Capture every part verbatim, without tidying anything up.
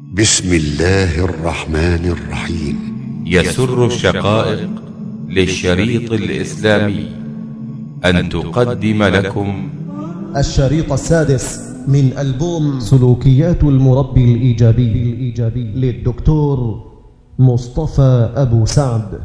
بسم الله الرحمن الرحيم. يسر الشقائق للشريط الإسلامي أن تقدم لكم الشريط السادس من ألبوم سلوكيات المربي الإيجابي, الإيجابي للدكتور مصطفى أبو سعد.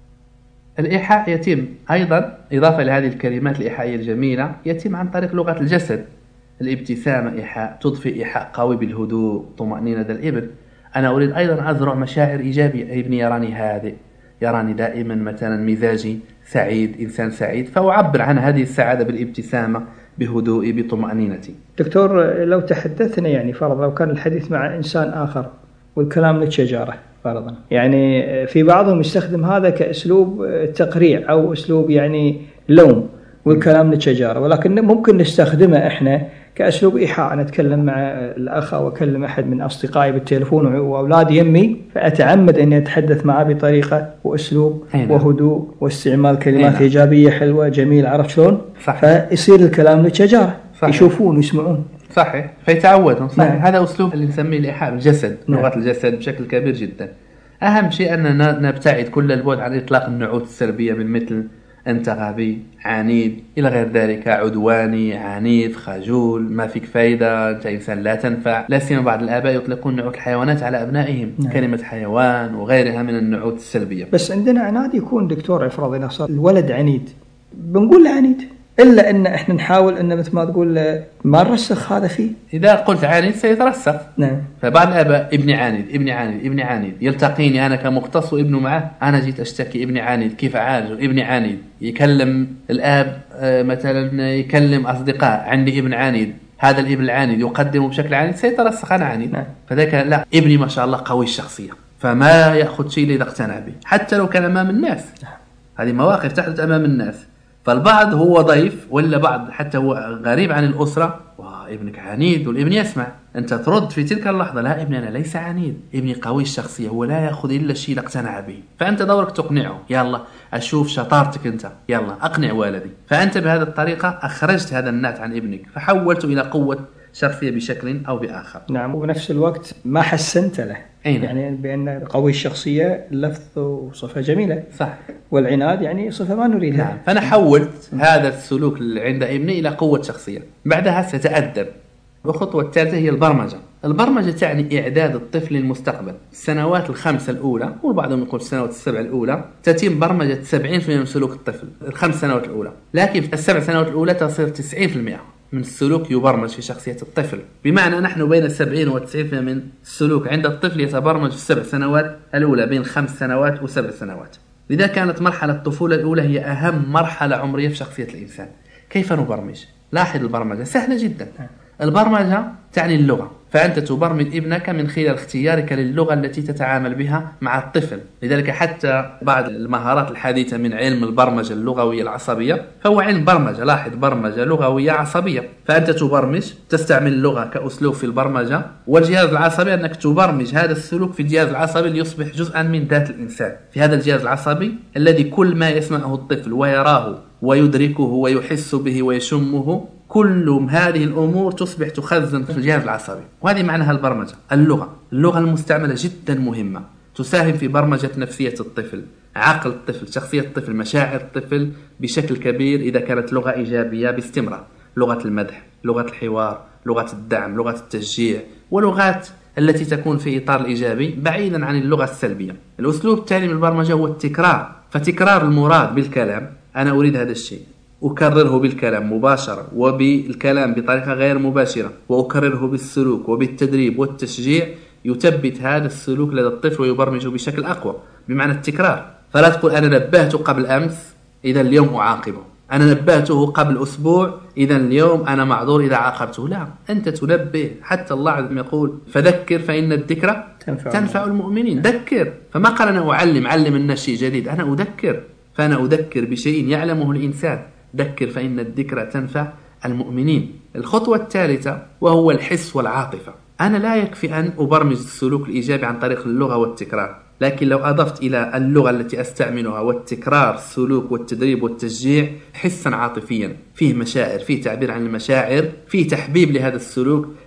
الإيحاء يتم أيضا إضافة لهذه الكلمات الإيحائية الجميلة يتم عن طريق لغة الجسد. الابتسامة إيحاء، تضفي إيحاء قوي بالهدوء طمأنينة الإبن. أنا أريد أيضا أزرع مشاعر إيجابية، ابني يراني هادئ، يراني دائما مثلا مزاجي سعيد، إنسان سعيد، فأعبر عن هذه السعادة بالابتسامة بهدوئي بطمأنينتي. دكتور، لو تحدثنا يعني فرض لو كان الحديث مع إنسان آخر والكلام للشجارة فرضا، يعني في بعضهم يستخدم هذا كأسلوب تقريع أو أسلوب يعني لوم والكلام للشجارة، ولكن ممكن نستخدمه إحنا كأسلوب إيحاء. أنا أتكلم مع الأخ أو أكلم أحد من أصدقائي بالتليفون وأولادي يمي، فأتعمد أني أتحدث معه بطريقة وأسلوب وهدوء واستعمال كلمات إيجابية حلوة جميلة، عرفت شلون؟ فيصير الكلام للشجارة، يشوفون ويسمعون. صحيح، فيتعودون. صحيح. نعم. هذا أسلوب اللي نسميه الإيحاء بالجسد، لغة نعم. الجسد بشكل كبير جدا. أهم شيء أننا نبتعد كل البعد عن إطلاق النعوت السلبية من مثل أنت غبي، عنيد، إلى غير ذلك، عدواني، عنيف، خجول، ما فيك فايدة، أنت إنسان لا تنفع. لا سيما بعض الآباء يطلقون نعوت الحيوانات على أبنائهم. نعم. كلمة حيوان وغيرها من النعوت السلبية. بس عندنا عناد يكون دكتور إفراض إذا صار الولد عنيد بنقول له عنيد، إلا أن إحنا نحاول أن مثل ما تقول ما نرسخ هذا فيه. إذا قلت عنيد سيترسخ. نعم. فبعض الآباء ابني عنيد، ابني عنيد، ابني عنيد، يلتقيني أنا كمختص وابنه معه، أنا جيت أشتكي ابني عنيد، كيف أعالجه؟ ابني عنيد. يكلم الآب مثلا، يكلم أصدقاء، عندي ابن عنيد، هذا الابن العنيد يقدمه بشكل عنيد، سيترسخ أنا عنيد. نعم. فذلك لا، ابني ما شاء الله قوي الشخصية، فما يأخذ شيء إذا اقتنع به حتى لو كان أمام الناس. هذه مواقف تحدث أمام الناس. فالبعض هو ضيف، ولا بعض حتى هو غريب عن الأسرة، وابنك عنيد والابن يسمع، أنت ترد في تلك اللحظة لا، ابني أنا ليس عنيد، ابني قوي الشخصية، هو لا يأخذ إلا الشيء لاقتنع به. فأنت دورك تقنعه، يلا أشوف شطارتك أنت، يلا أقنع والدي. فأنت بهذه الطريقة أخرجت هذا النات عن ابنك، فحولته إلى قوة شخصية بشكل أو بآخر. نعم. وبنفس الوقت ما حسنت له. أين؟ يعني بأن قوي الشخصية لفظ وصفة جميلة. صح. والعناد يعني صفة ما نريدها. نعم. فأنا حولت هذا السلوك عند ابني إلى قوة شخصية. بعدها ستتأدب. والخطوة الثالثة هي البرمجة. البرمجة تعني إعداد الطفل للمستقبل. السنوات الخمسة الأولى، وبعضهم يقول السنوات السبع الأولى، تتم برمجة سبعين بالمئة من سلوك الطفل الخمس سنوات الأولى، لكن في السبع سنوات الأولى تصير تسعين بالمئة من السلوك يبرمج في شخصية الطفل. بمعنى نحن بين السبعين والتسعين بالمئة من السلوك عند الطفل يتبرمج في السبع سنوات الأولى، بين خمس سنوات وسبع سنوات. لذا كانت مرحلة الطفولة الأولى هي أهم مرحلة عمرية في شخصية الإنسان. كيف نبرمج؟ لاحظ البرمجة سهلة جدا. البرمجة تعني اللغة، فأنت تبرمج ابنك من خلال اختيارك للغة التي تتعامل بها مع الطفل. لذلك حتى بعض المهارات الحديثة من علم البرمجة اللغوية العصبية فهو علم برمجة. لاحظ، برمجة لغوية عصبية، فأنت تبرمج، تستعمل اللغة كأسلوب في البرمجة، والجهاز العصبي أنك تبرمج هذا السلوك في الجهاز العصبي ليصبح جزءا من ذات الإنسان. في هذا الجهاز العصبي الذي كل ما يسمعه الطفل ويراه ويدركه ويحس به ويشمه، كل هذه الأمور تصبح تخزن في الجهاز العصبي. وهذه معناها البرمجة. اللغة اللغة المستعملة جدا مهمة، تساهم في برمجة نفسية الطفل، عقل الطفل، شخصية الطفل، مشاعر الطفل بشكل كبير إذا كانت لغة إيجابية باستمرار. لغة المدح، لغة الحوار، لغة الدعم، لغة التشجيع، ولغات التي تكون في إطار الإيجابي بعيدا عن اللغة السلبية. الأسلوب التالي من البرمجة هو التكرار. فتكرار المراد بالكلام، أنا أريد هذا الشيء، أكرره بالكلام مباشرة وبالكلام بطريقة غير مباشرة، وأكرره بالسلوك وبالتدريب والتشجيع، يثبت هذا السلوك لدى الطفل ويبرمجه بشكل أقوى. بمعنى التكرار. فلا تقول أنا نبهته قبل أمس إذا اليوم أعاقبه، أنا نبهته قبل أسبوع إذا اليوم أنا معذور إذا عاقبته. لا، أنت تنبه. حتى الله عز وجل يقول فذكر فإن الذكرى تنفع, تنفع المؤمنين. ذكر. فما قال أنا أعلم علم الناس شيء جديد، أنا أذكر. فأنا أذكر بشيء يعلمه الإنسان. ذكر فإن الذكرى تنفع المؤمنين. الخطوة الثالثة وهو الحس والعاطفة. أنا لا يكفي أن أبرمج السلوك الإيجابي عن طريق اللغة والتكرار، لكن لو أضفت إلى اللغة التي أستعملها والتكرار السلوك والتدريب والتشجيع حسا عاطفيا، فيه مشاعر، فيه تعبير عن المشاعر، فيه تحبيب لهذا السلوك،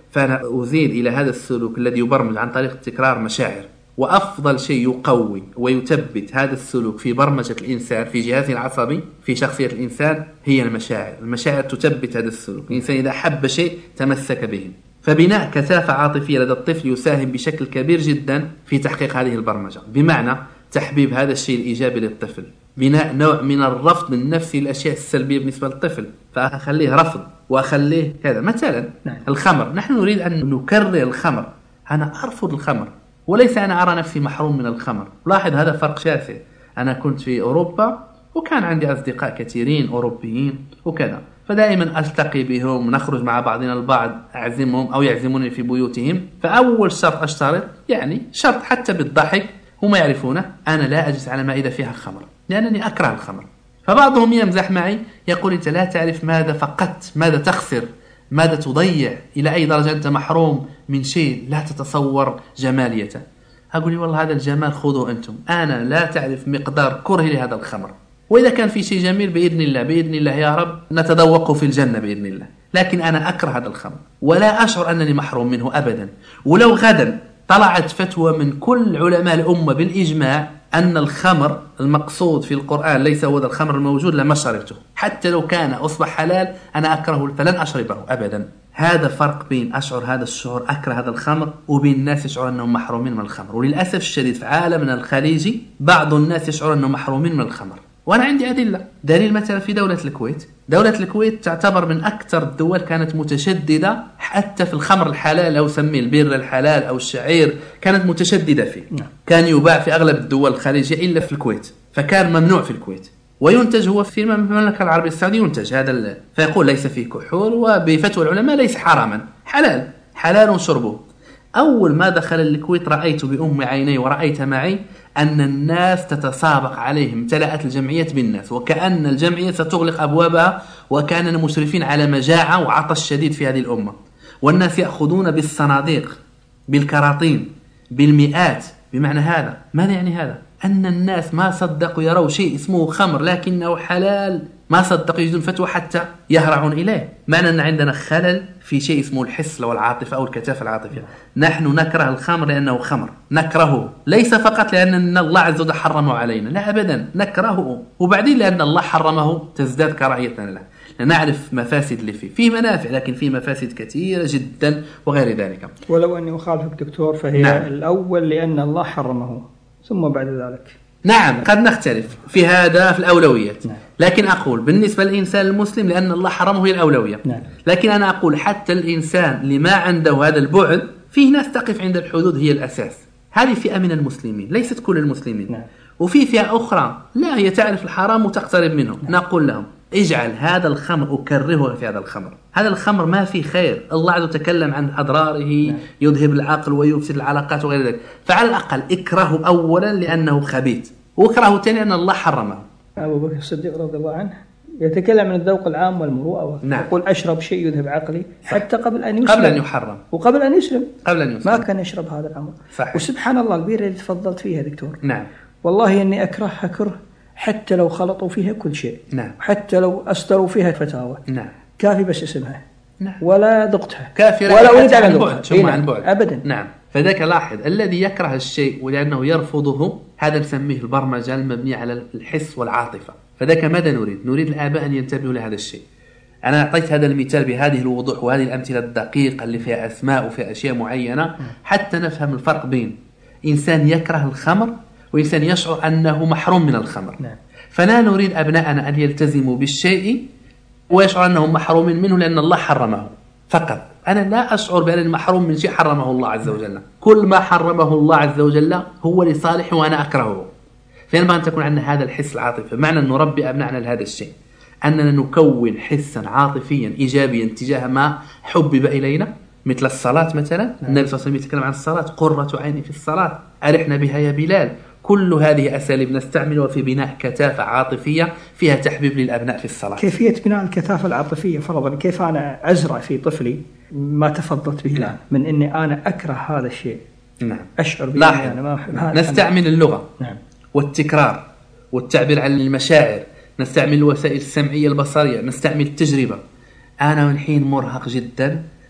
فأنا أزيد إلى هذا السلوك الذي يبرمج عن طريق التكرار مشاعر. وأفضل شيء يقوي ويثبت هذا السلوك في برمجة الإنسان في جهازه العصبي في شخصية الإنسان هي المشاعر. المشاعر تثبت هذا السلوك. الإنسان إذا حب شيء تمسك به. فبناء كثافة عاطفية لدى الطفل يساهم بشكل كبير جدا في تحقيق هذه البرمجة، بمعنى تحبيب هذا الشيء الإيجابي للطفل، بناء نوع من الرفض النفسي للأشياء السلبية بالنسبة للطفل، فأخليه رفض وأخليه كذا. مثلا الخمر، نحن نريد أن نكرر الخمر، أنا أرفض الخمر وليس أنا أرى نفسي محروم من الخمر. لاحظ هذا فرق شاسع. أنا كنت في أوروبا وكان عندي أصدقاء كثيرين أوروبيين وكذا، فدائما ألتقي بهم، نخرج مع بعضنا البعض، أعزمهم أو يعزموني في بيوتهم. فأول شرط أشترط، يعني شرط حتى بالضحك، هم يعرفونه، أنا لا أجلس على مائدة فيها الخمر لأنني أكره الخمر. فبعضهم يمزح معي يقول أنت لا تعرف ماذا فقدت، ماذا تخسر، ماذا تضيع، إلى أي درجة أنت محروم من شيء لا تتصور جماليته. أقول لي والله هذا الجمال خذوا أنتم، أنا لا تعرف مقدار كرهي لهذا الخمر، وإذا كان في شيء جميل بإذن الله بإذن الله يا رب نتذوقه في الجنة بإذن الله، لكن أنا أكره هذا الخمر ولا أشعر أنني محروم منه أبدا. ولو غدا طلعت فتوى من كل علماء الأمة بالإجماع أن الخمر المقصود في القرآن ليس هو الخمر الموجود لما شربته، حتى لو كان أصبح حلال أنا أكره فلن أشربه أبدا. هذا فرق بين أشعر هذا الشعور أكره هذا الخمر وبين الناس يشعر أنهم محرومين من الخمر. وللأسف الشديد في عالمنا الخليجي بعض الناس يشعر أنهم محرومين من الخمر، وأنا عندي أدلة. دليل مثلا في دولة الكويت، دولة الكويت تعتبر من أكثر الدول كانت متشددة حتى في الخمر الحلال أو سميه البير الحلال أو الشعير، كانت متشددة فيه. كان يباع في أغلب الدول الخليجية إلا في الكويت، فكان ممنوع في الكويت. وينتج هو في المملكة العربية السعودية ينتج هذا ال... فيقول ليس فيه كحول، وبفتوى العلماء ليس حراما، حلال حلال شربه. أول ما دخل الكويت رأيت بأم عيني ورأيت معي أن الناس تتسابق عليهم، امتلأت الجمعية بالناس وكأن الجمعية ستغلق أبوابها، وكاننا مشرفين على مجاعة وعطش شديد في هذه الأمة، والناس يأخذون بالصناديق بالكراطين بالمئات. بمعنى هذا ماذا يعني هذا؟ أن الناس ما صدقوا يروا شيء اسمه خمر لكنه حلال، ما صدقوا يجدون فتوى حتى يهرعون إليه. معنى أن عندنا خلل في شيء اسمه الحس أو العاطفة أو الكثافة العاطفية. نحن نكره الخمر لأنه خمر، نكرهه ليس فقط لأن الله عز وجل حرمه علينا، لا أبدا، نكرهه وبعدين لأن الله حرمه تزداد كراهيتنا له، نعرف مفاسد اللي فيه، فيه منافع لكن فيه مفاسد كثيرة جدا وغير ذلك. ولو أني أخالفك دكتور فهي نعم. الأول لأن الله حرمه، ثم بعد ذلك نعم قد نختلف في هذا في الأولويات. نعم. لكن أقول بالنسبة للإنسان المسلم لأن الله حرمه هي الأولوية. نعم. لكن أنا أقول حتى الإنسان لما عنده هذا البعد، فيه ناس تقف عند الحدود هي الأساس. هذه فئة من المسلمين ليست كل المسلمين. نعم. وفي فئة أخرى لا هي تعرف الحرام وتقترب منه. نعم. نقول لهم اجعل هذا الخمر، أكرهه في هذا الخمر، هذا الخمر ما فيه خير، الله عز وجل تكلم عن أضراره. نعم. يذهب العقل ويفسد العلاقات وغير ذلك، فعلى الأقل اكرهه أولا لأنه خبيث، واكرهه ثانيا لأن الله حرمه. أبو بكر الصديق رضي الله عنه يتكلم عن الذوق العام والمروءة. نعم. يقول أشرب شيء يذهب عقلي حتى قبل أن يسلم، قبل أن يحرم وقبل أن يسلم قبل أن يسلم ما كان يشرب هذا الأمر. صحيح. وسبحان الله البيرة اللي تفضلت فيها دكتور. نعم. والله إني أكرهها كره حتى لو خلطوا فيها كل شيء. نعم. حتى لو أستروا فيها فتاوى. نعم. كافي بس اسمها. نعم. ولا ذقتها، كافي ولا أريد أن أذوقها ثم عن بعد أبدا. نعم. فذاك لاحظ الذي يكره الشيء ولأنه يرفضه، هذا نسميه البرمجة المبنية على الحس والعاطفة. فذاك ماذا نريد؟ نريد الآباء أن ينتبهوا لهذا الشيء. أنا أعطيت هذا المثال بهذه الوضوح وهذه الأمثلة الدقيقة اللي فيها أسماء وفيها أشياء معينة حتى نفهم الفرق بين إنسان يكره الخمر وإنسان يشعر أنه محروم من الخمر. نعم. فلا نريد أبناءنا أن يلتزموا بالشيء ويشعر أنهم محرومين منه لأن الله حرمه فقط. أنا لا أشعر بأنني محروم من شيء حرمه الله عز وجل، كل ما حرمه الله عز وجل هو لصالحه وأنا أكرهه. فينبغي أن تكون عندنا هذا الحس العاطفي. معنى أن نربي أبنائنا لهذا الشيء أننا نكون حسا عاطفيا إيجابيا تجاه ما حبب إلينا، مثل الصلاة مثلا. النبي صلى الله عليه وسلم يتكلم عن الصلاة، قرة عيني في الصلاة، أرحنا بها يا بلال. كل هذه أساليب نستعملها في بناء كثافة عاطفية فيها تحبيب للأبناء في الصلاة. كيفية بناء الكثافة العاطفية فرضا، كيف أنا أزرع في طفلي ما تفضلت به الآن من إني أنا أكره هذا الشيء. نعم. أشعر به أنا ما أحب هذا. نستعمل اللغة. نعم. والتكرار والتعبير عن المشاعر، نستعمل الوسائل السمعية البصرية، نستعمل التجربة. أنا من حين مرهق جدا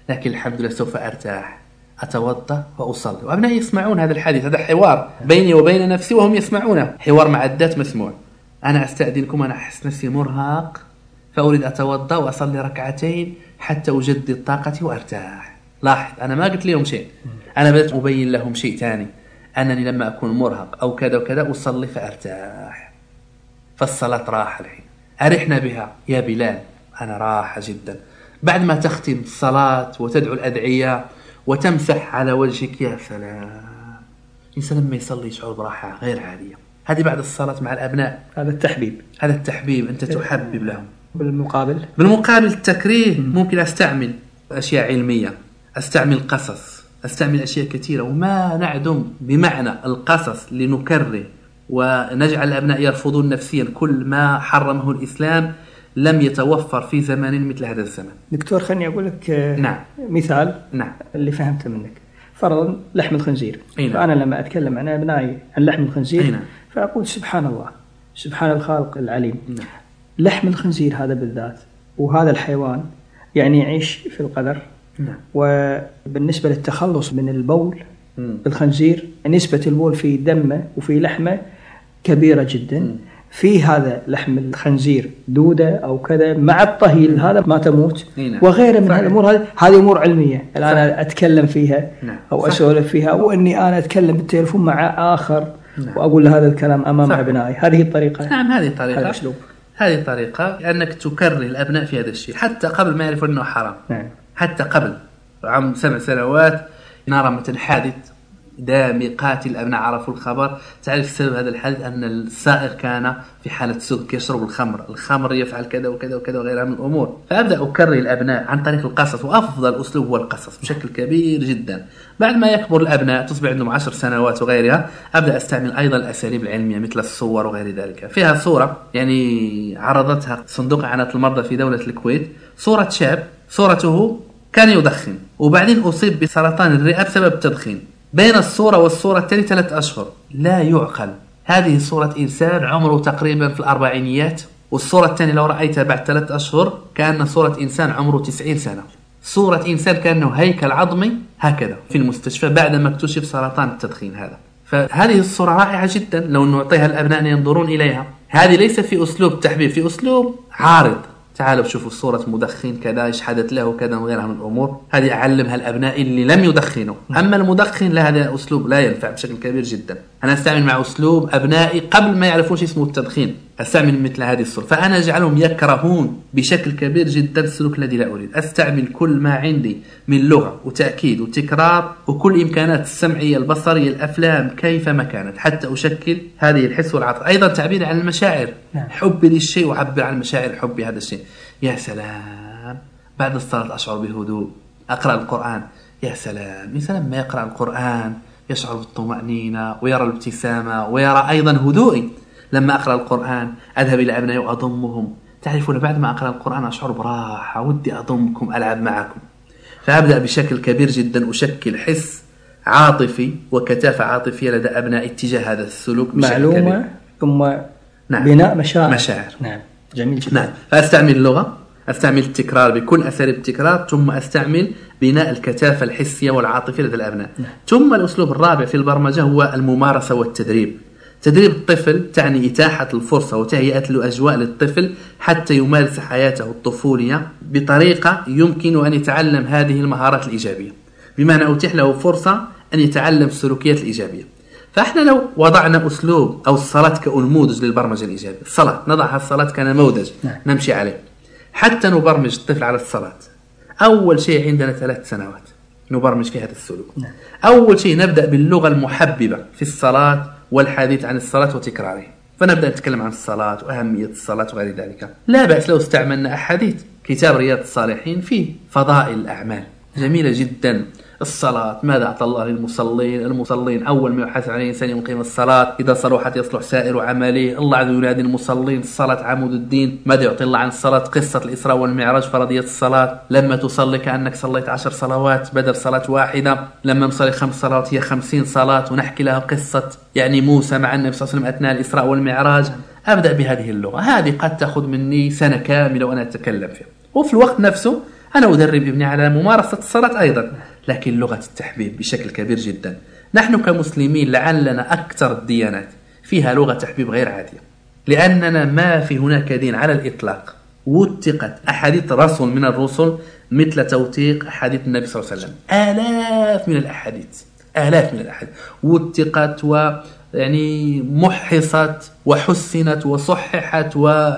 لكن الحمد لله سوف أرتاح، أتوضأ وأصلي. وأبنائي يسمعون هذا الحديث، هذا حوار بيني وبين نفسي وهم يسمعونه، حوار مع الذات مسموع. أنا أستأذنكم، أنا أحس نفسي مرهق فأريد أتوضأ وأصلي ركعتين حتى أجدد طاقتي وأرتاح. لاحظ، أنا ما قلت لهم شيء، أنا بدأت أبين لهم شيء ثاني، أنني لما أكون مرهق أو كذا وكذا أصلي فأرتاح. فالصلاة راحة الحين، أرحنا بها يا بلال، أنا راحة جدا. بعد ما تختم الصلاة وتدعو الأدعية وتمسح على وجهك، يا سلام، الإنسان لما يصلي يشعر براحة غير عادية. هذه بعد الصلاة مع الأبناء، هذا التحبيب، هذا التحبيب، أنت تحبب لهم. بالمقابل بالمقابل التكريه، ممكن أستعمل أشياء علمية، أستعمل قصص، أستعمل أشياء كثيرة، وما نعدم بمعنى القصص لنكره ونجعل الأبناء يرفضون نفسيا كل ما حرمه الإسلام. لم يتوفر في زمان مثل هذا الزمن. دكتور خلني أقول لك نعم. مثال نعم. اللي فهمته منك. فرضا لحم الخنزير، نعم. فأنا لما أتكلم عن أبنائي عن لحم الخنزير، نعم. فأقول سبحان الله، سبحان الخالق العليم. نعم. لحم الخنزير هذا بالذات، وهذا الحيوان يعني يعيش في القدر. نعم. وبالنسبة للتخلص من البول مم. بالخنزير، نسبة البول في دمه وفي لحمه كبيرة جدا. مم. في هذا لحم الخنزير دودة أو كذا، مع الطهي هذا ما تموت. نعم. وغيره من الأمور هذه، هذه أمور علمية الآن أنا أتكلم فيها. نعم. أو أسولف فيها، وإني أنا أتكلم بالتليفون مع آخر. نعم. وأقول هذا الكلام أمام أبنائي. هذه الطريقة. نعم، هذه الطريقة، هذا أسلوب. هذه الطريقة أنك تكره الأبناء في هذا الشيء حتى قبل ما يعرفوا أنه حرام. نعم. حتى قبل عام سبع سنوات نرى مثل حادث دامي قاتل، الأبناء عرفوا الخبر. تعرف سبب هذا الحادث؟ أن السائق كان في حالة سكر، يشرب الخمر، الخمر يفعل كذا وكذا وكذا وغيرها من الأمور. فأبدأ أكره الأبناء عن طريق القصص، وأفضل أسلوب هو القصص بشكل كبير جدا. بعد ما يكبر الأبناء، تصبح عندهم عشر سنوات وغيرها، أبدأ أستعمل أيضا الأساليب العلمية مثل الصور وغير ذلك. فيها صورة يعني عرضتها صندوق إعانة المرضى في دولة الكويت، صورة شاب صورته كان يدخن وبعدين أصيب بسرطان الرئة بسبب التدخين. بين الصورة والصورة التالية ثلاث أشهر، لا يعقل. هذه صورة إنسان عمره تقريبا في الأربعينيات، والصورة الثانية لو رأيتها بعد ثلاث أشهر كأن صورة إنسان عمره تسعين سنة. صورة إنسان كأنه هيكل عظمي هكذا في المستشفى بعد ما اكتشف سرطان التدخين هذا. فهذه الصورة رائعة جدا لو نعطيها الأبناء ينظرون إليها. هذه ليس في أسلوب تحبيب، في أسلوب عارض. تعالوا شوفوا صورة مدخن كذا، ايش حدث له كذا وغيرها من الأمور. هذه أعلمها الأبناء اللي لم يدخنوا. أما المدخن لا، هذا أسلوب لا ينفع بشكل كبير جدا. أنا أستعمل مع أسلوب أبنائي قبل ما يعرفون شيء اسمه التدخين، أستعمل مثل هذه الصورة. فأنا أجعلهم يكرهون بشكل كبير جدا السلوك الذي لا أريد. أستعمل كل ما عندي من لغة وتأكيد وتكرار وكل إمكانات السمعية البصرية الأفلام كيفما كانت حتى أشكل هذه الحس والعاطفة. أيضا تعبير عن المشاعر، حبي للشيء وعبر عن مشاعر حبي هذا الشيء. يا سلام، بعد الصلاة أشعر بهدوء، أقرأ القرآن، يا سلام، إنسان لما يقرأ القرآن يشعر بالطمأنينة ويرى الابتسامة ويرى أيضا هدوئي. لما أقرأ القرآن أذهب إلى أبنائي وأضمهم. تعرفون بعد ما أقرأ القرآن أشعر براحة، ودي أضمكم ألعب معكم. فأبدأ بشكل كبير جدا أشكل حس عاطفي وكثافة عاطفية لدى أبنائي اتجاه هذا السلوك. معلومة ثم نعم. بناء مشاعر. مشاعر. نعم، جميل جدا. نعم. فأستعمل اللغة، أستعمل التكرار بكل أساليب التكرار، ثم أستعمل بناء الكثافة الحسية والعاطفية لدى الأبناء. نعم. ثم الأسلوب الرابع في البرمجة هو الممارسة والتدريب. تدريب الطفل تعني إتاحة الفرصة وتهيئة الأجواء للطفل حتى يمارس حياته الطفولية بطريقة يمكن أن يتعلم هذه المهارات الإيجابية، بمعنى أتيح له فرصة أن يتعلم السلوكيات الإيجابية. فإحنا لو وضعنا أسلوب أو الصلاة كنموذج للبرمجة الإيجابية، الصلاة نضعها الصلاة كنموذج نمشي عليه حتى نبرمج الطفل على الصلاة. أول شيء عندنا ثلاث سنوات نبرمج في هذا السلوك. أول شيء نبدأ باللغة المحببة في الصلاة والحديث عن الصلاة وتكراره. فنبدأ نتكلم عن الصلاة وأهمية الصلاة وغير ذلك. لا بأس لو استعملنا أحاديث كتاب رياض الصالحين فيه فضائل الأعمال جميلة جدا. الصلاة ماذا أعطى الله للمصلين؟ المصلين أول ما يحاسب عليه إنسان يوم قيام الصلاة، إذا صلحت يصلح سائر عمله. الله عز وجل ينادي المصلين، الصلاة عمود الدين. ماذا يعطي الله عن الصلاة؟ قصة الإسراء والمعراج، فرضية الصلاة. لما تصلي كأنك صليت عشر صلوات بدل صلاة واحدة. لما نصلي خمس صلوات هي خمسين صلاة، ونحكي لها قصة يعني موسى مع النبي صلى الله عليه وسلم أثناء الإسراء والمعراج. أبدأ بهذه اللغة، هذه قد تأخذ مني سنة كاملة وأنا أتكلم فيها. وفي الوقت نفسه أنا أدرب ابني على ممارسة الصلاة أيضا، لكن لغة التحبيب بشكل كبير جدا. نحن كمسلمين لعلنا أكثر الديانات فيها لغة تحبيب غير عادية، لأننا ما في هناك دين على الإطلاق وثقت أحاديث رسول من الرسل مثل توثيق أحاديث النبي صلى الله عليه وسلم. آلاف من الأحاديث، آلاف من الأحاديث وثقت و يعني محصت وحسنت وصححت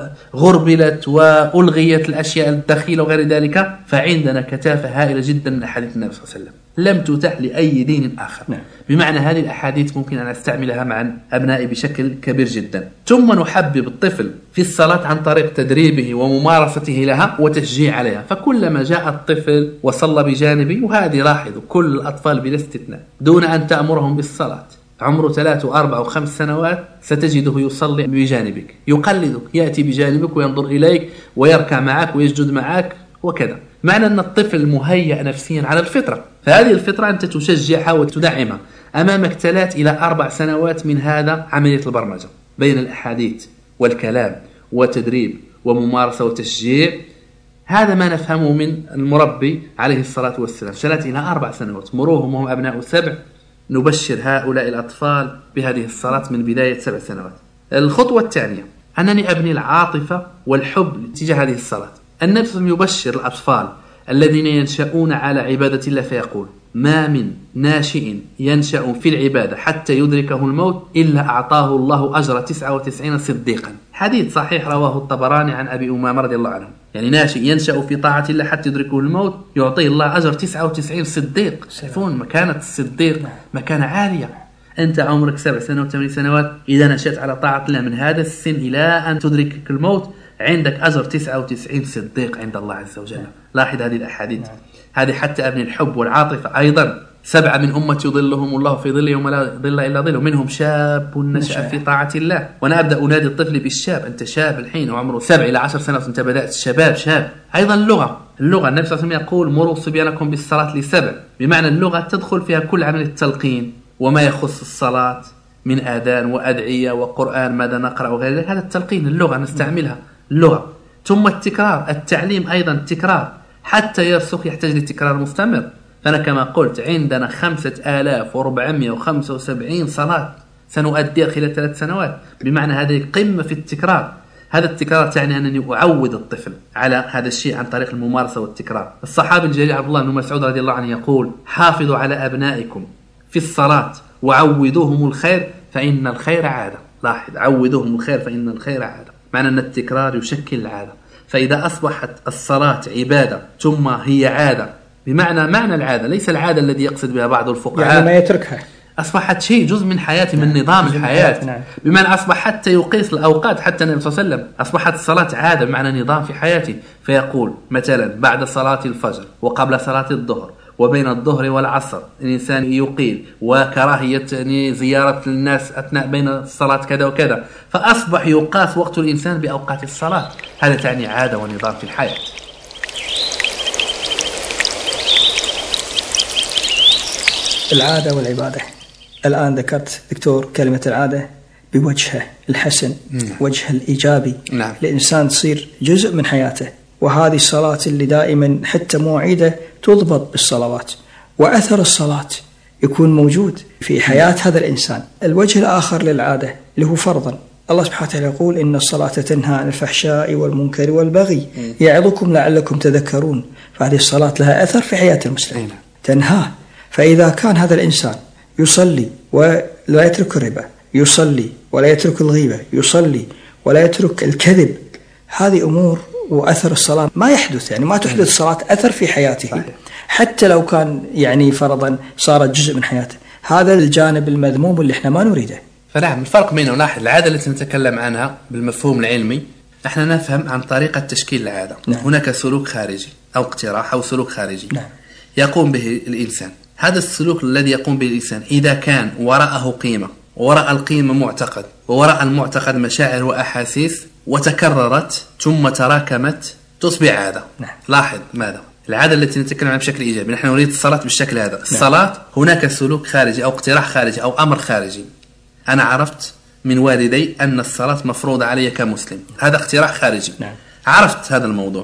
وغربلت وألغيت الأشياء الدخيلة وغير ذلك. فعندنا كثافة هائلة جدا من أحاديث النبي صلى الله عليه وسلم لم تتاح لأي دين آخر. نعم. بمعنى هذه الأحاديث ممكن أن أستعملها مع أبنائي بشكل كبير جدا. ثم نحبب الطفل في الصلاة عن طريق تدريبه وممارسته لها وتشجيع عليها. فكلما جاء الطفل وصلى بجانبي، وهذه لاحظوا كل الأطفال بلا استثناء دون أن تأمرهم بالصلاة، عمره ثلاث وأربع وخمس سنوات ستجده يصلي بجانبك، يقلدك، يأتي بجانبك وينظر إليك ويركع معك ويسجد معك وكذا. معنى أن الطفل مهيأ نفسيا على الفطرة، فهذه الفطرة أنت تشجعها وتدعمها. أمامك ثلاث إلى أربع سنوات من هذا عملية البرمجة بين الأحاديث والكلام وتدريب وممارسة وتشجيع. هذا ما نفهمه من المربي عليه الصلاة والسلام. ثلاث إلى أربع سنوات مروهم وهم أبناء سبع، نبشر هؤلاء الأطفال بهذه الصلاة من بداية سبع سنوات. الخطوة الثانية أنني أبني العاطفة والحب تجاه هذه الصلاة. النبي صلى الله عليه وسلم يبشر الأطفال الذين ينشأون على عبادة الله فيقول: ما من ناشئ ينشأ في العبادة حتى يدركه الموت إلا أعطاه الله أجر تسعة وتسعين صديقا. حديث صحيح رواه الطبراني عن أبي أمامة رضي الله عنه. يعني ناشئ ينشأ في طاعة الله حتى يدركه الموت يعطيه الله أجر تسعة وتسعين صديق. شايفون مكانة الصديق مكانة عالية. أنت عمرك سبع سنوات وثمان سنوات، إذا نشأت على طاعة الله من هذا السن إلى أن تدركك الموت عندك أجر تسعة وتسعين صديق عند الله عز وجل. لاحظ هذه الأحاديث. هذه حتى أبني الحب والعاطفة أيضا. سبعة من أمتي يظلهم الله في ظله يوم لا ظل إلا ظله، منهم شاب نشأ في طاعة الله. وأنا أبدأ أنادي الطفل بالشاب، أنت شاب الحين وعمره سبع إلى عشر سنوات أنت بدأت الشباب شاب. أيضا اللغة اللغة النبي صلى الله عليه وسلم يقول: مروا صبيانكم بالصلاة لسبع، بمعنى اللغة تدخل فيها كل عمل التلقين وما يخص الصلاة من آذان وأدعية وقرآن ماذا نقرأ وغير ذلك. هذا التلقين اللغة نستعملها اللغة. ثم التكرار، التعليم أيضا التكرار حتى يرسخ، يحتاج لتكرار مستمر. فأنا كما قلت عندنا خمسة آلاف وأربعمائة وخمسة وسبعين صلاة سنؤديها خلال ثلاث سنوات، بمعنى هذه قمة في التكرار. هذا التكرار تعني أنني أعود الطفل على هذا الشيء عن طريق الممارسة والتكرار. الصحابي الجليل عبد الله بن مسعود رضي الله عنه يقول: حافظوا على أبنائكم في الصلاة وعودوهم الخير فإن الخير عادة. لاحظ، عودوهم الخير فإن الخير عادة، معنى أن التكرار يشكل العادة. فإذا أصبحت الصلاة عبادة ثم هي عادة، بمعنى معنى العادة ليس العادة الذي يقصد بها بعض الفقهاء يعني ما يتركها، أصبحت شيء جزء من حياتي، من نظام الحياة. نعم. بمعنى أصبح حتى يقيس الأوقات، حتى النبي صلى الله عليه وسلم أصبحت الصلاة عادة بمعنى نظام في حياتي. فيقول مثلا بعد صلاة الفجر وقبل صلاة الظهر وبين الظهر والعصر الإنسان يقيل، وكراهية زيارة الناس أثناء بين الصلاة كذا وكذا. فأصبح يقاس وقت الإنسان بأوقات الصلاة. هذا تعني عادة ونظام في الحياة. العادة والعبادة. الآن ذكرت دكتور كلمة العادة بوجهه الحسن، وجهه الإيجابي. نعم. الإنسان تصير جزء من حياته، وهذه الصلاة اللي دائما حتى مواعيده تضبط بالصلوات، وأثر الصلاة يكون موجود في حياة هذا الإنسان. الوجه الآخر للعادة اللي هو فرضا، الله سبحانه وتعالى يقول: إن الصلاة تنهى عن الفحشاء والمنكر والبغي يعظكم لعلكم تذكرون. فهذه الصلاة لها أثر في حياة المسلم، تنهاه. فإذا كان هذا الإنسان يصلي ولا يترك الربا، يصلي ولا يترك الغيبة، يصلي ولا يترك الكذب، هذه أمور وأثر الصلاة ما يحدث، يعني ما تحدث الصلاة أثر في حياته. صحيح. حتى لو كان يعني فرضا صارت جزء من حياته. هذا الجانب المذموم اللي احنا ما نريده. فنعم، الفرق بينه ونلاحظ العادة التي نتكلم عنها بالمفهوم العلمي، احنا نفهم عن طريقة تشكيل العادة. نعم. هناك سلوك خارجي أو اقتراح أو سلوك خارجي. نعم. يقوم به الإنسان. هذا السلوك الذي يقوم به الإنسان إذا كان وراءه قيمة، وراء القيمة معتقد، ووراء المعتقد مشاعر وأحاسيس، وتكررت ثم تراكمت تصبح عادة. نعم. لاحظ ماذا؟ العادة التي نتكلم عنها بشكل إيجابي، نحن نريد الصلاة بالشكل هذا. نعم. الصلاة هناك سلوك خارجي أو اقتراح خارجي أو أمر خارجي. أنا عرفت من والدي أن الصلاة مفروضة علي كمسلم، هذا اقتراح خارجي. نعم. عرفت هذا الموضوع،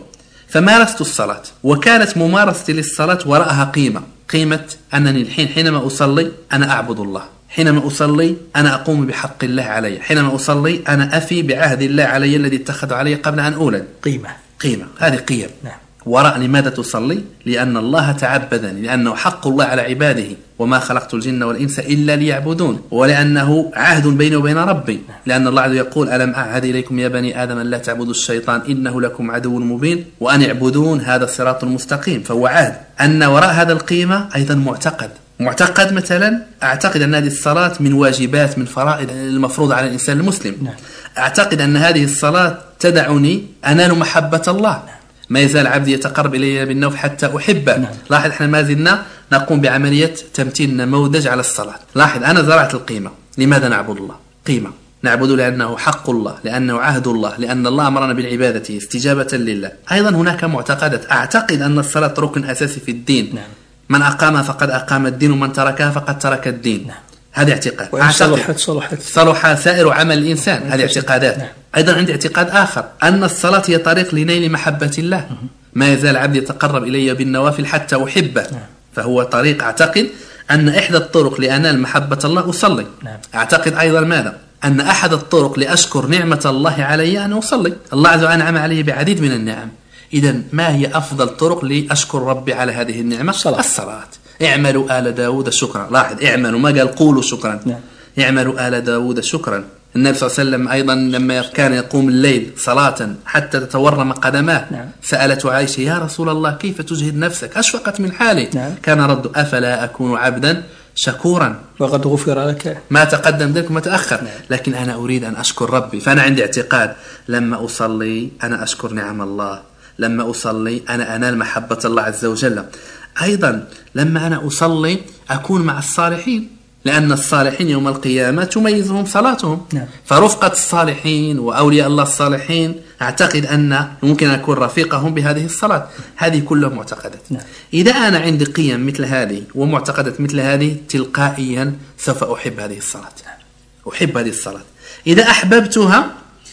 فمارست الصلاة، وكانت ممارستي للصلاة وراءها قيمة، قيمة أنني الحين حينما أصلي أنا أعبد الله، حينما أصلي أنا أقوم بحق الله علي، حينما أصلي أنا أفي بعهد الله علي الذي اتخذ علي قبل أن أولد. قيمة قيمة هذه قيم. نعم. وراء لماذا تصلي؟ لأن الله تعبدني، لأنه حق الله على عباده، وما خلقت الجن والإنس إلا ليعبدون، ولأنه عهد بيني وبين ربي، لأن الله عز وجل يقول ألم أعهد إليكم يا بني آدم أن لا تعبدوا الشيطان إنه لكم عدو مبين وأن اعبدون هذا الصراط المستقيم، فهو عهد. أن وراء هذا القيمة أيضا معتقد، معتقد مثلا أعتقد أن هذه الصلاة من واجبات من فرائض المفروض على الإنسان المسلم. أعتقد أن هذه الصلاة تدعني أنال محبة الله، ما يزال عبدي يتقرب إلي بالنوف حتى أحبه. نعم. لاحظ احنا ما زلنا نقوم بعملية تمتين نموذج على الصلاة. لاحظ أنا زرعت القيمة. لماذا نعبد الله؟ قيمة، نعبد لأنه حق الله، لأنه عهد الله، لأن الله أمرنا بالعبادة استجابة لله. أيضا هناك معتقدات، أعتقد أن الصلاة ركن أساسي في الدين. نعم. من أقامها فقد أقام الدين، ومن تركها فقد ترك الدين. نعم. هذا اعتقاد. وإن صلحت صلحت صلح سائر عمل الإنسان. هذه اعتقادات. نعم. أيضا عندي اعتقاد آخر، أن الصلاة هي طريق لنيل محبة الله. ما يزال عبدي يتقرب إلي بالنوافل حتى أحبه. نعم. فهو طريق. أعتقد أن إحدى الطرق لأنال محبة الله أصلي. نعم. أعتقد أيضا ماذا؟ أن أحد الطرق لأشكر نعمة الله علي أن أصلي. الله عز وجل أنعم علي بعديد من النعم. إذن ما هي أفضل طرق لأشكر ربي على هذه النعمة؟ الصلاة. الصلاة. اعملوا آل داود شكرا. لاحظ اعملوا، ما قال قولوا شكرا. نعم. اعملوا آل داود شكرا. النبي صلى الله عليه وسلم أيضا لما كان يقوم الليل صلاة حتى تتورم قدماه. نعم. سألته عائشة يا رسول الله كيف تجهد نفسك؟ أشفقت من حالي. نعم. كان رد أفلا أكون عبدا شكورا وقد غفر لك ما تقدم ذلك وما تأخر. نعم. لكن أنا أريد أن أشكر ربي، فأنا عندي اعتقاد لما أصلي أنا أشكر نعم الله، لما أصلي أنا أنال محبة الله عز وجل. أيضا لما أنا أصلي أكون مع الصالحين، لأن الصالحين يوم القيامة تميزهم صلاتهم. نعم. فرفقة الصالحين وأولياء الله الصالحين أعتقد أن ممكن أكون رفيقهم بهذه الصلاة. هذه كلها معتقدات. نعم. إذا أنا عندي قيم مثل هذه ومعتقدات مثل هذه تلقائيا سوف أحب هذه الصلاة. أحب هذه الصلاة. إذا أحببتها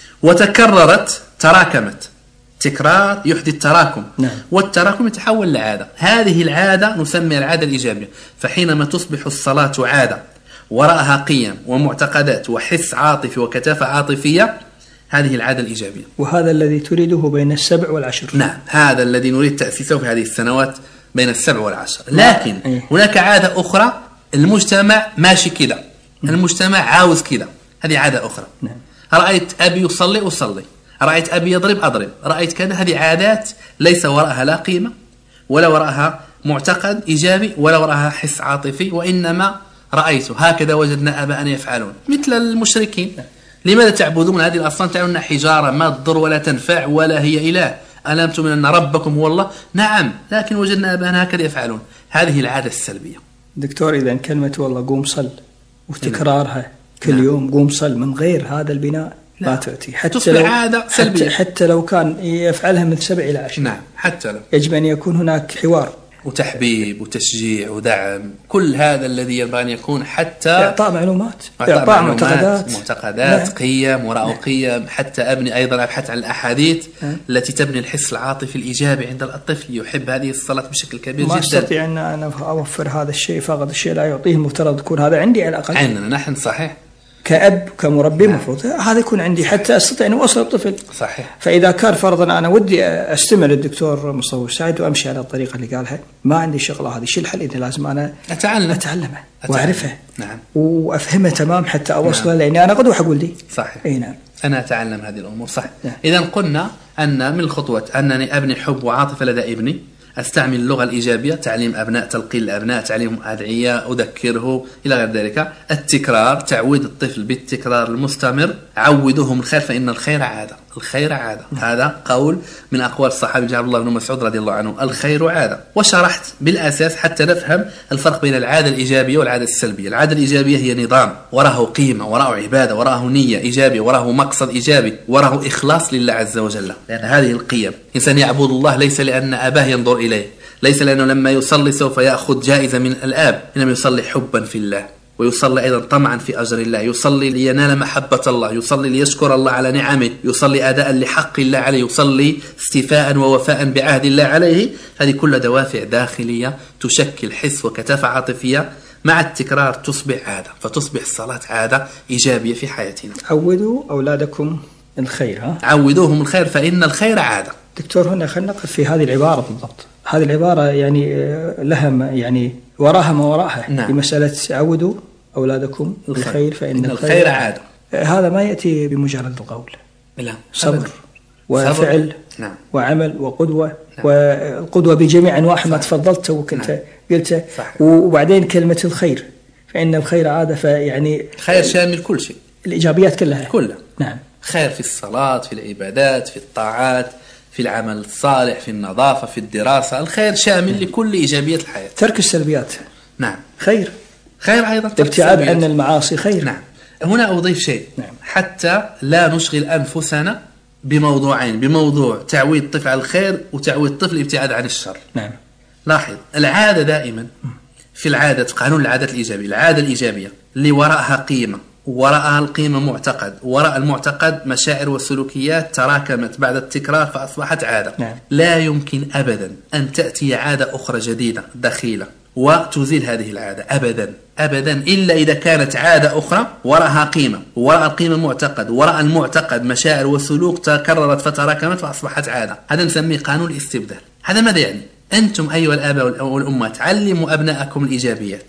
وتكررت تراكمت، تكرار يحدث تراكم. نعم. والتراكم يتحول لعادة. هذه العادة نسميها العادة الإيجابية. فحينما تصبح الصلاة عادة وراءها قيم ومعتقدات وحس عاطفي وكثافة عاطفية، هذه العادة الإيجابية. وهذا الذي تريده بين السبع والعشر. نعم، هذا الذي نريد تأسيسه في هذه السنوات بين السبع والعشر. لكن أيه. هناك عادة أخرى، المجتمع ماشي كذا، المجتمع عاوز كذا، هذه عادة أخرى. نعم. رأيت أبي يصلي أصلي، رأيت أبي يضرب أضرب، رأيت كذا. هذه عادات ليس وراءها لا قيمة ولا وراءها معتقد إيجابي ولا وراءها حس عاطفي، وإنما رأيت هكذا وجدنا آباءنا يفعلون مثل المشركين. لماذا تعبدون هذه الأصنام؟ تعلمون حجارة ما تضر ولا تنفع ولا هي إله. ألم تؤمن أن ربكم هو الله؟ نعم، لكن وجدنا آباءنا هكذا يفعلون. هذه العادة السلبية. دكتور، إذا كلمة والله قوم صل وتكرارها كل نعم. يوم قوم صل من غير هذا البناء لا تأتي، حتى لو عادة سلبية. حتى, حتى لو كان يفعلها من سبع إلى عشر. نعم، حتى لو يجب أن يكون هناك حوار وتحبيب وتشجيع ودعم، كل هذا الذي ينبغي أن يكون، حتى إعطاء معلومات، إعطاء معتقدات معتقدات نعم. قيم وراء نعم. قيم. حتى أبني أيضا أبحث عن الأحاديث نعم. التي تبني الحس العاطفي الإيجابي عند الطفل، يحب هذه الصلاة بشكل كبير ما جدا. ما أستطيع أن أنا أوفر هذا الشيء، فقط الشيء لا يعطيه المفترض يكون هذا عندي على الأقل. عندنا نحن صحيح كأب كمربي نعم. مفروض هذا يكون عندي حتى أستطيع أن أوصل الطفل. صحيح. فإذا كان فرضا أنا ودي أستمع للدكتور مصطفى سعد وأمشي على الطريقة اللي قالها، ما عندي شغلة هذه، شو الحل؟ إذا لازم أنا أتعلم أتعلمه وأعرفه نعم. وأفهمه تمام حتى أوصله نعم. لأني أنا قدوة حقول لي صحيح. أي نعم. أنا أتعلم هذه الأمور صح نعم. إذا قلنا أن من الخطوة أنني أبني حب وعاطفة لدى ابني، أستعمل اللغة الإيجابية، تعليم أبناء، تلقين الأبناء، تعليمهم أدعية، أذكره إلى غير ذلك. التكرار، تعويد الطفل بالتكرار المستمر. عودهم الخير فإن الخير عادة. الخير عادة، هذا قول من أقوال الصحابي جابر الله بن مسعود رضي الله عنه، الخير عادة. وشرحت بالأساس حتى نفهم الفرق بين العادة الإيجابية والعادة السلبية. العادة الإيجابية هي نظام وراه قيمة، وراه عبادة، وراه نية إيجابية، وراه مقصد إيجابي، وراه إخلاص لله عز وجل. لأن هذه القيم إنسان يعبد الله ليس لأن أباه ينظر إليه، ليس لأنه لما يصلي سوف يأخذ جائزة من الآب، إنما يصلي حبا في الله، ويصلي أيضا طمعا في أجر الله، يصلي لينال محبة الله، يصلي ليشكر الله على نعمه، يصلي أداء لحق الله عليه، يصلي استيفاء ووفاء بعهد الله عليه. هذه كلها دوافع داخلية تشكل حس وكثافة عاطفية، مع التكرار تصبح عادة، فتصبح الصلاة عادة إيجابية في حياتنا. عودوا أولادكم الخير. ها؟ عودوهم الخير فإن الخير عادة. دكتور، هنا خلينا نقف في هذه العبارة بالضبط. هذه العبارة يعني لها يعني وراها ما وراها. نعم. بمسألة عودوا أولادكم الخير فإن الخير, الخير عادة. هذا ما يأتي بمجرد القول، لا، صبر وفعل. نعم. وعمل وقدوة. نعم. والقدوة بجميع أنواعها ما تفضلت وكنت نعم. قلت. صح. وبعدين كلمة الخير فإن الخير عادة، فيعني خير شامل كل شيء، الإيجابيات كلها كلها. نعم. خير في الصلاة، في العبادات، في الطاعات، في العمل الصالح، في النظافة، في الدراسة. الخير شامل نعم. لكل إيجابيات الحياة. ترك السلبيات نعم خير. خير أيضا. الابتعاد عن المعاصي خير. نعم. هنا أضيف شيء. نعم. حتى لا نشغل أنفسنا بموضوعين، بموضوع تعويد الطفل على الخير وتعويد الطفل الابتعاد عن الشر. نعم. لاحظ العادة دائما في العادة، في قانون العادات الإيجابية، العادة الإيجابية اللي وراءها قيمة، وراءها القيمة معتقد، وراء المعتقد مشاعر وسلوكيات تراكمت بعد التكرار فأصبحت عادة. نعم. لا يمكن أبدا أن تأتي عادة أخرى جديدة دخيلة وتزيل هذه العادة أبدا أبدا، إلا إذا كانت عادة أخرى وراءها قيمة، وراء القيمة معتقد، وراء المعتقد مشاعر وسلوك تكررت فتراكمت فأصبحت عادة. هذا نسميه قانون الاستبدال. هذا ماذا يعني؟ أنتم أيها الآباء والأمات علموا أبناءكم الإيجابيات،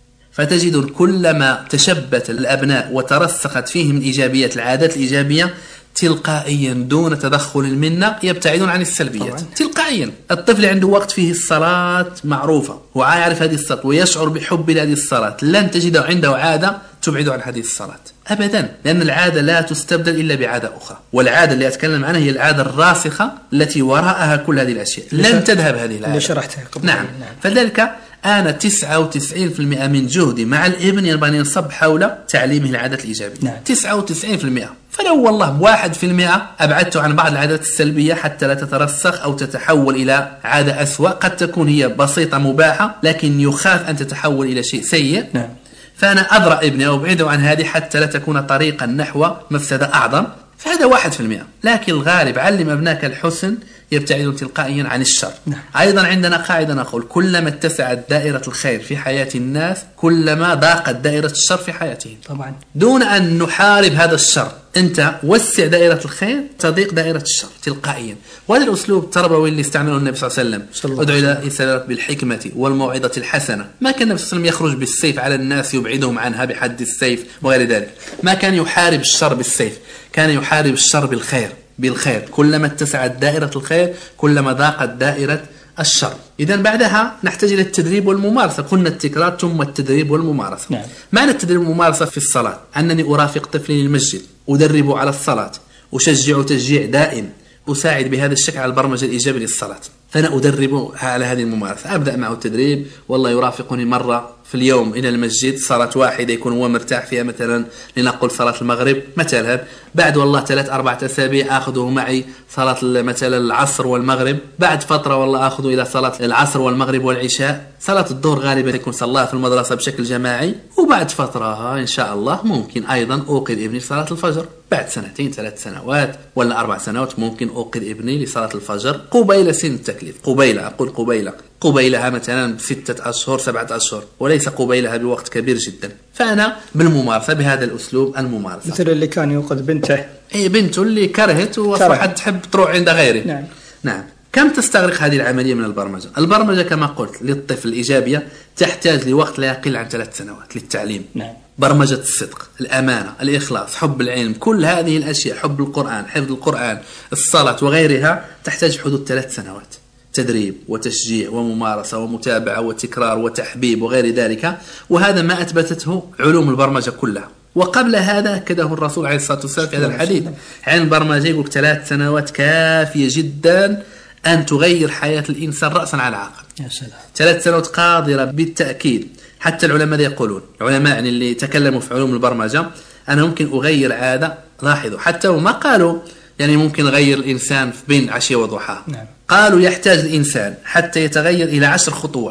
فتجدون كلما تشبت الأبناء وترسخت فيهم الإيجابيات، العادات الإيجابية، تلقائيا دون تدخل منا يبتعدون عن السلبيات. طبعا. تلقائيا الطفل عنده وقت فيه الصلاة معروفة وعارف هذه الصلاة ويشعر بحب هذه الصلاة، لن تجد عنده عادة تبعد عن هذه الصلاة أبدا، لأن العادة لا تستبدل إلا بعادة أخرى. والعادة اللي أتكلم عنها هي العادة الراسخة التي وراءها كل هذه الأشياء، لن تذهب هذه العادة اللي شرحتها قبل. نعم. نعم. فذلك أنا تسعة وتسعين بالمئة من جهدي مع الابن ينبغي أن ينصب حول تعليمه العادات الإيجابية. نعم. تسعة وتسعين بالمئة. فلو والله واحد في المئة أبعدته عن بعض العادات السلبية حتى لا تترسخ أو تتحول إلى عادة أسوأ، قد تكون هي بسيطة مباحة لكن يخاف أن تتحول إلى شيء سيء. نعم. فأنا أدرأ ابني وأبعده عن هذه حتى لا تكون طريقا نحو مفسدة أعظم، فهذا واحد في المئة. لكن الغالب علم أبناك الحسن يبتعدون تلقائيا عن الشر. نعم. أيضا عندنا قاعدة نقول كلما اتسعت دائرة الخير في حياة الناس كلما ضاقت دائرة الشر في حياتهم. طبعا. دون أن نحارب هذا الشر، أنت وسع دائرة الخير تضيق دائرة الشر تلقائيا. وهذا الأسلوب التربوي اللي استعمله النبي صلى الله عليه وسلم، ادعو إلى سبيل بالحكمة والموعظة الحسنة. ما كان النبي صلى الله عليه وسلم يخرج بالسيف على الناس يبعدهم عنها بحد السيف وغير ذلك، ما كان يحارب الشر بالسيف، كان يحارب الشر بالخير بالخير. كلما اتسعت دائرة الخير كلما ضاقت دائرة الشر. إذن بعدها نحتاج إلى التدريب والممارسة. قلنا التكرار ثم التدريب والممارسة. نعم. معنى التدريب والممارسة في الصلاة أنني أرافق طفلي للمسجد، أدربه على الصلاة، أشجعه تشجيع دائم، أساعد بهذا الشكل على البرمجة الإيجابية للصلاة. فأنا أدربه على هذه الممارسة، أبدأ معه التدريب. والله يرافقني مرة في اليوم إلى المسجد، صلاة واحدة يكون هو مرتاح فيها، مثلا لنقل صلاة المغرب مثلا. بعد والله ثلاث أربعة أسابيع أخذه معي صلاة مثلا العصر والمغرب. بعد فترة والله أخذه إلى صلاة العصر والمغرب والعشاء. صلاة الظهر غالبا يكون صلاها في المدرسة بشكل جماعي. وبعد فترة إن شاء الله ممكن أيضا أوقظ ابني صلاة الفجر. بعد سنتين ثلاث سنوات ولا أربع سنوات ممكن أوقظ ابني لصلاة الفجر قبيل سن التكليف. قبيلة أقول قبيلة قبيلها مثلا ستة أشهر سبعة أشهر، وليس قبيلها بوقت كبير جدا. فأنا بالممارسة بهذا الأسلوب الممارسة. مثل اللي كان يوقظ بنته، أي بنته اللي كرهت وأصبحت تحب تروح عند غيره. نعم. نعم. كم تستغرق هذه العملية من البرمجة؟ البرمجة كما قلت للطفل الإيجابية تحتاج لوقت لا يقل عن ثلاث سنوات للتعليم. نعم. برمجة الصدق، الأمانة، الإخلاص، حب العلم، كل هذه الأشياء، حب القرآن، حفظ القرآن، الصلاة وغيرها، تحتاج حدود ثلاث سنوات تدريب وتشجيع وممارسة ومتابعة وتكرار وتحبيب وغير ذلك. وهذا ما أثبتته علوم البرمجة كلها. وقبل هذا أكده الرسول عليه الصلاة والسلام في هذا الحديث عن البرمجة، يقول ثلاث سنوات كافية جدا أن تغير حياة الإنسان رأسا على عقب. يا سلام. ثلاث سنوات قادرة بالتأكيد. حتى العلماء يقولون، العلماء يعني اللي تكلموا في علوم البرمجة، أنا ممكن أغير عادة. لاحظوا حتى وما قالوا يعني ممكن أغير الإنسان بين عشية وضحاها. نعم. قالوا يحتاج الإنسان حتى يتغير إلى عشر خطوات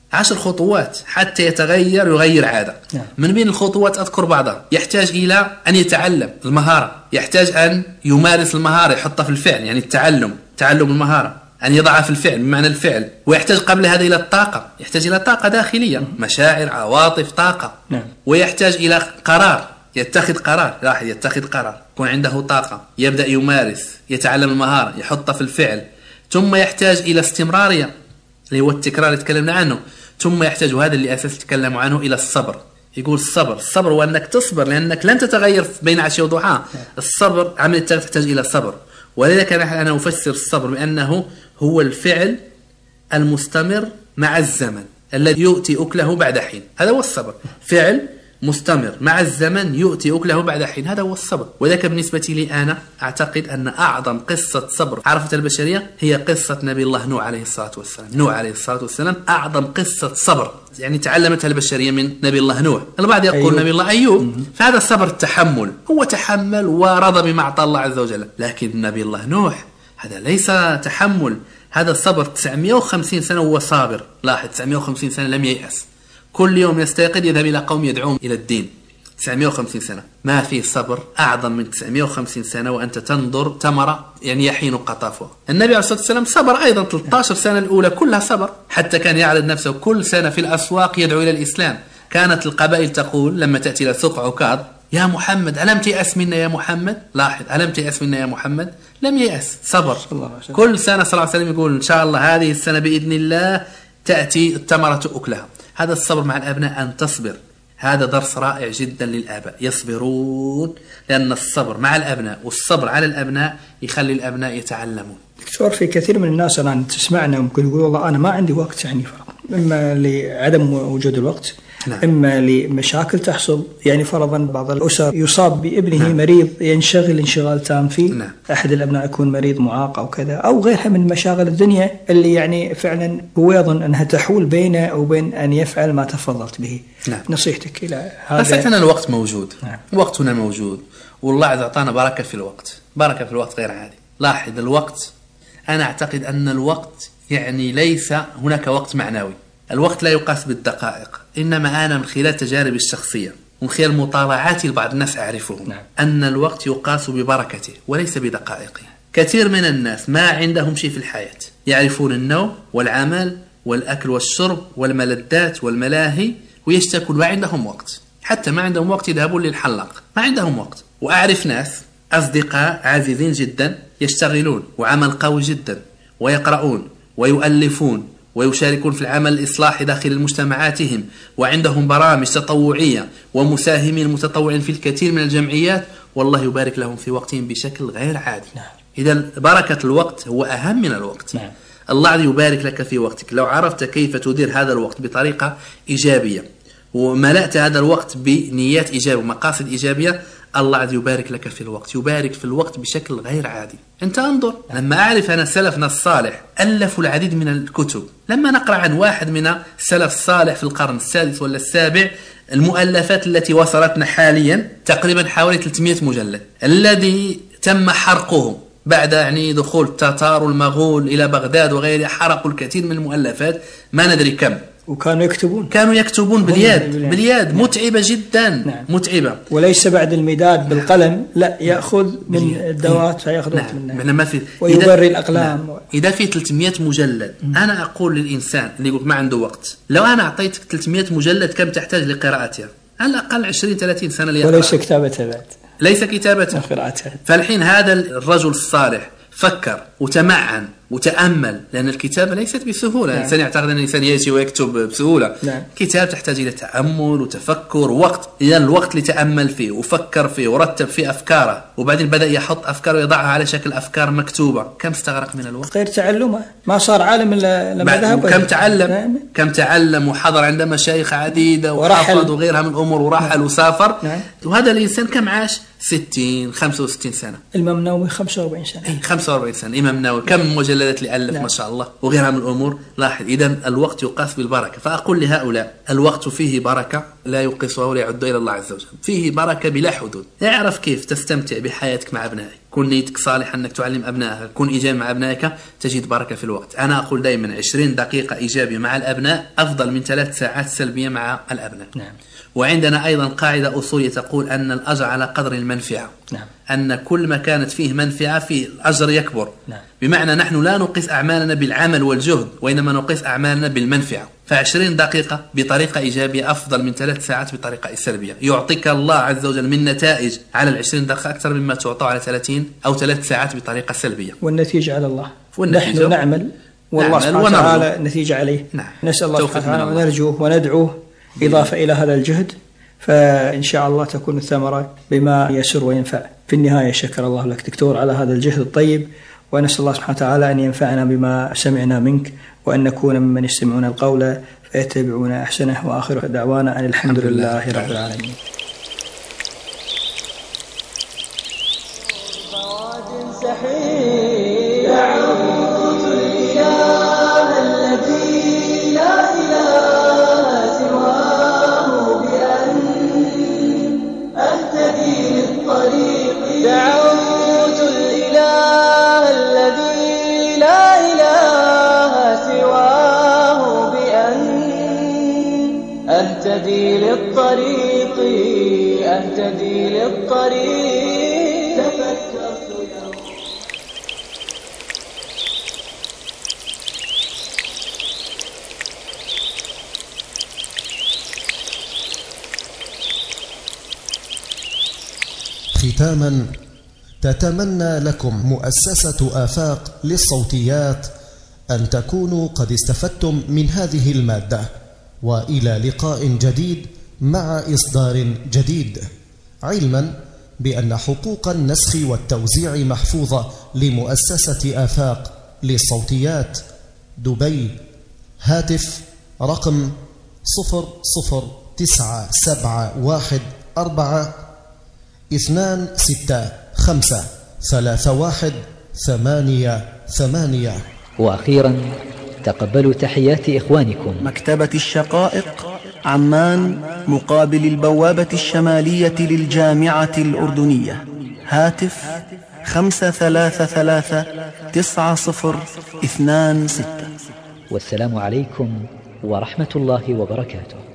عشر خطوات حتى يتغير يغير عادة. من بين الخطوات أذكر بعضها. يحتاج إلى أن يتعلم المهارة، يحتاج أن يمارس المهارة، يحطها في الفعل، يعني التعلم، تعلم المهارة، أن يضعها في الفعل بمعنى الفعل. ويحتاج قبل هذا إلى الطاقة، يحتاج إلى طاقة داخلية، مشاعر، عواطف، طاقة. ويحتاج إلى قرار، يتخذ قرار، لاحظ يتخذ قرار، يكون عنده طاقة، يبدأ يمارس، يتعلم المهارة، يحطها في الفعل. ثم يحتاج إلى استمرارية اللي هو التكرار اللي تكلمنا عنه. ثم يحتاج، وهذا اللي أساس تكلموا عنه، إلى الصبر. يقول الصبر، الصبر هو أنك تصبر لأنك لن تتغير بين عشية وضحاها. الصبر عمل التغيير تحتاج إلى صبر. ولذلك أنا أفسر الصبر بأنه هو الفعل المستمر مع الزمن الذي يؤتي أكله بعد حين. هذا هو الصبر، فعل مستمر مع الزمن يؤتي أكله بعد حين، هذا هو الصبر. وذلك بالنسبة لي أنا أعتقد أن أعظم قصة صبر عرفت البشرية هي قصة نبي الله نوح عليه الصلاة والسلام. نوح عليه الصلاة والسلام أعظم قصة صبر يعني تعلمتها البشرية من نبي الله نوح. البعض يقول أيوب. نبي الله أيوب، فهذا الصبر التحمل، هو تحمل ورضى بما أعطى الله عز وجل. لكن نبي الله نوح هذا ليس تحمل، هذا الصبر. تسعمائة وخمسين سنة هو صابر، لاحظ تسعمائة وخمسين سنة لم ييأس، كل يوم يستيقظ يذهب إلى قوم يدعوهم إلى الدين. تسعمائة وخمسين سنة ما في صبر أعظم من تسعمائة وخمسين سنة وأنت تنظر ثمرة يعني يحين قطافها. النبي عليه الصلاة والسلام صبر أيضا ثلاثة عشر سنة الأولى كلها صبر، حتى كان يعرض نفسه كل سنة في الأسواق يدعو إلى الإسلام. كانت القبائل تقول لما تأتي إلى سوق عكاظ يا محمد ألم تيأس منا يا محمد، لاحظ ألم تيأس منا يا محمد، لم يأس، صبر. كل سنة صلى الله عليه وسلم يقول إن شاء الله هذه السنة بإذن الله تأتي الثمرة أكلها. هذا الصبر مع الأبناء، أن تصبر، هذا درس رائع جدا للآباء، يصبرون، لأن الصبر مع الأبناء والصبر على الأبناء يخلي الأبناء يتعلمون. دكتور، في كثير من الناس الآن تسمعنا ممكن يقول والله أنا ما عندي وقت، يعني إما لعدم وجود الوقت، نعم. إما لمشاكل تحصل، يعني فرضا بعض الأسر يصاب بابنه نعم. مريض، ينشغل انشغال تام فيه، نعم. أحد الأبناء يكون مريض معاق أو كذا أو غيرها من مشاغل الدنيا اللي يعني فعلا هو يظن أنها تحول بينه أو بين أن يفعل ما تفضلت به. نعم. نصيحتك إلى هذا؟ نصيحتنا الوقت موجود، نعم. وقتنا موجود، والله عز أعطانا بركة في الوقت، بركة في الوقت غير عادي. لاحظ الوقت، أنا أعتقد أن الوقت يعني ليس هناك وقت معنوي، الوقت لا يقاس بالدقائق، إنما أنا من خلال تجاربي الشخصية ومن خلال مطالعاتي لبعض الناس أعرفهم، نعم. أن الوقت يقاس ببركته وليس بدقائقه. كثير من الناس ما عندهم شيء في الحياة، يعرفون النوم والعمل والأكل والشرب والملذات والملاهي ويشتكون ما عندهم وقت، حتى ما عندهم وقت يذهبون للحلاق، ما عندهم وقت. وأعرف ناس أصدقاء عزيزين جدا يشتغلون وعمل قوي جدا ويقرؤون ويؤلفون ويشاركون في العمل الإصلاحي داخل مجتمعاتهم، وعندهم برامج تطوعية ومساهمين متطوعين في الكثير من الجمعيات، والله يبارك لهم في وقتهم بشكل غير عادي. نعم. إذا بركة الوقت هو أهم من الوقت. نعم. الله يبارك لك في وقتك لو عرفت كيف تدير هذا الوقت بطريقة إيجابية وملأت هذا الوقت بنيات إيجابية ومقاصد إيجابية، الله عز يبارك لك في الوقت، يبارك في الوقت بشكل غير عادي. أنت انظر، لما أعرف أنا سلفنا الصالح ألفوا العديد من الكتب، لما نقرأ عن واحد من السلف الصالح في القرن السادس ولا السابع، المؤلفات التي وصلتنا حاليا تقريبا حوالي ثلاثمائة مجلد، الذي تم حرقهم بعد يعني دخول التتار والمغول إلى بغداد وغيرها، حرقوا الكثير من المؤلفات، ما ندري كم. وكانوا يكتبون كانوا يكتبون باليد باليد نعم. متعبة جدا، نعم. متعبة، وليس بعد المداد بالقلم، لا يأخذ من الدوات فيأخذ نعم. منها ما في ويبري الأقلام. نعم. إذا في ثلاثمائة مجلد، م. أنا أقول للإنسان اللي يقول ما عنده وقت، لو أنا أعطيتك ثلاثمائة مجلد كم تحتاج لقراءتها؟ على الأقل عشرين ثلاثين سنة ليقرأ، وليس كتابتها بعد، ليس كتابتها، قراءتها. فالحين هذا الرجل الصالح فكر وتمعن وتأمل، لأن الكتابة ليست بسهولة. نعم. الإنسان يعتقد أن الإنسان يأتي ويكتب بسهولة. نعم. كتاب تحتاج إلى تأمل وتفكر ووقت، إذا الوقت لتأمل فيه وفكر فيه ورتب فيه أفكاره، وبعدين بدأ يحط أفكار ويضعها على شكل أفكار مكتوبة. كم استغرق من الوقت؟ غير تعلمه، ما صار عالم إلا لما ذهب. كم تعلم. نعم. كم تعلم وحضر عند مشايخ عديدة وحفظ وغيرها من الأمور ورحل. نعم. وسافر. نعم. وهذا الإنسان كم عاش؟ ستين خمسة وستين سنة. الإمام النووي خمسة وأربعين سنة. إيه خمسة وأربعين سنة. الإمام النووي كم مجلدات اللي ألف. نعم. ما شاء الله، وغيرها من الأمور. لاحظ، إذا الوقت يقاس بالبركة. فأقول لهؤلاء الوقت فيه بركة لا يقيسها ولا يعد إلى الله عز وجل، فيه بركة بلا حدود. اعرف كيف تستمتع بحياتك مع أبنائك، كون نيتك صالحة أنك تعلم أبنائك، كون إيجابي مع أبنائك، تجد بركة في الوقت. أنا أقول دائما عشرين دقيقة إيجابية مع الأبناء أفضل من ثلاث ساعات سلبية مع الأبناء. نعم. وعندنا أيضا قاعدة أصولية تقول أن الأجر على قدر المنفعة. نعم. أن كل ما كانت فيه منفعة فيه الأجر يكبر. نعم. بمعنى نحن لا نقيس أعمالنا بالعمل والجهد، وإنما نقيس أعمالنا بالمنفعة. فعشرين دقيقة بطريقة إيجابية أفضل من ثلاث ساعات بطريقة سلبية. يعطيك الله عز وجل من نتائج على العشرين دقيقة أكثر مما تعطى على ثلاثين أو ثلاث ساعات بطريقة سلبية. والنتيجة على الله. والنتيجة نحن نعمل والله سبحانه وتعالى النتيجة عليه. نعم. نسأل الله سبحانه وتعالى ونرجوه وندعوه إضافة إلى هذا الجهد، فإن شاء الله تكون الثمرة بما يسر وينفع. في النهاية شكر الله لك دكتور على هذا الجهد الطيب، ونسأل الله سبحانه وتعالى أن ينفعنا بما سمعنا منك، وأن نكون ممن يستمعون القول فيتبعون أحسنه. وآخر دعوانا أن الحمد لله رب العالمين. دعوت الإله الذي لا إله سواه بأن أهتدي للطريق أهتدي للطريق تفكرت يوم. ختاما، تتمنى لكم مؤسسة آفاق للصوتيات أن تكونوا قد استفدتم من هذه المادة، وإلى لقاء جديد مع إصدار جديد، علما بأن حقوق النسخ والتوزيع محفوظة لمؤسسة آفاق للصوتيات دبي. هاتف رقم صفر صفر تسعة سبعة واحد أربعة اثنان ستة خمسة ثلاثة واحد ثمانية ثمانية. وأخيرا تقبلوا تحيات إخوانكم مكتبة الشقائق، عمان، مقابل البوابة الشمالية للجامعة الأردنية. هاتف خمسة ثلاثة ثلاثة تسعة صفر اثنان ستة. والسلام عليكم ورحمة الله وبركاته.